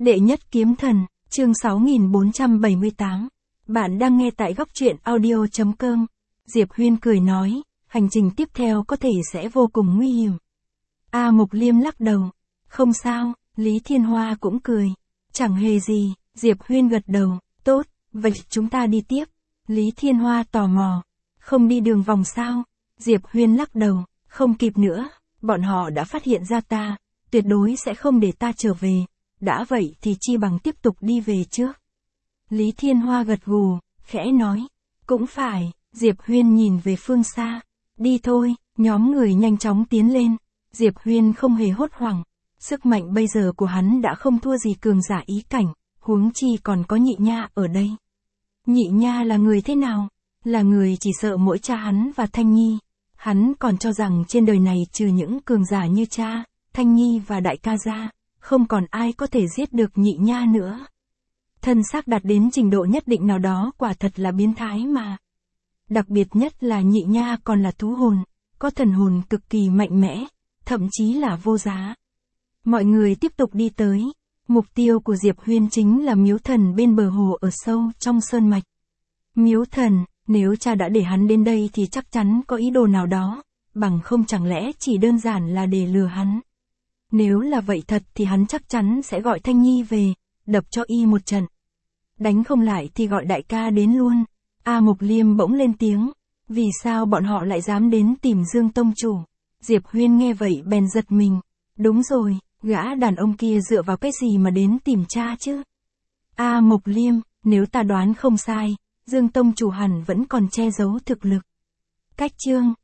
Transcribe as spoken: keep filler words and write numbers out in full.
Đệ nhất kiếm thần, chương sáu nghìn bốn trăm bảy mươi tám. Bạn đang nghe tại góc truyện audio chấm com. Diệp Huyên cười nói, hành trình tiếp theo có thể sẽ vô cùng nguy hiểm. A Mục Liêm lắc đầu. Không sao, Lý Thiên Hoa cũng cười. Chẳng hề gì, Diệp Huyên gật đầu. Tốt, vậy chúng ta đi tiếp. Lý Thiên Hoa tò mò. Không đi đường vòng sao? Diệp Huyên lắc đầu. Không kịp nữa, bọn họ đã phát hiện ra ta, tuyệt đối sẽ không để ta trở về. Đã vậy thì chi bằng tiếp tục đi về trước. Lý Thiên Hoa gật gù, khẽ nói. Cũng phải, Diệp Huyên nhìn về phương xa. Đi thôi, nhóm người nhanh chóng tiến lên. Diệp Huyên không hề hốt hoảng. Sức mạnh bây giờ của hắn đã không thua gì cường giả ý cảnh, huống chi còn có Nhị Nha ở đây. Nhị Nha là người thế nào? Là người chỉ sợ mỗi cha hắn và Thanh Nhi. Hắn còn cho rằng trên đời này trừ những cường giả như cha, Thanh Nhi và đại ca ra, không còn ai có thể giết được Nhị Nha nữa. Thân xác đạt đến trình độ nhất định nào đó quả thật là biến thái mà. Đặc biệt nhất là Nhị Nha còn là thú hồn, có thần hồn cực kỳ mạnh mẽ, thậm chí là vô giá. Mọi người tiếp tục đi tới. Mục tiêu của Diệp Huyên chính là miếu thần bên bờ hồ ở sâu trong sơn mạch. Miếu thần, nếu cha đã để hắn đến đây thì chắc chắn có ý đồ nào đó, bằng không chẳng lẽ chỉ đơn giản là để lừa hắn. Nếu là vậy thật thì hắn chắc chắn sẽ gọi Thanh Nhi về, đập cho y một trận. Đánh không lại thì gọi đại ca đến luôn. A Mục Liêm bỗng lên tiếng. Vì sao bọn họ lại dám đến tìm Dương Tông Chủ? Diệp Huyên nghe vậy bèn giật mình. Đúng rồi, gã đàn ông kia dựa vào cái gì mà đến tìm cha chứ? A Mục Liêm, nếu ta đoán không sai, Dương Tông Chủ hẳn vẫn còn che giấu thực lực. Cách chương,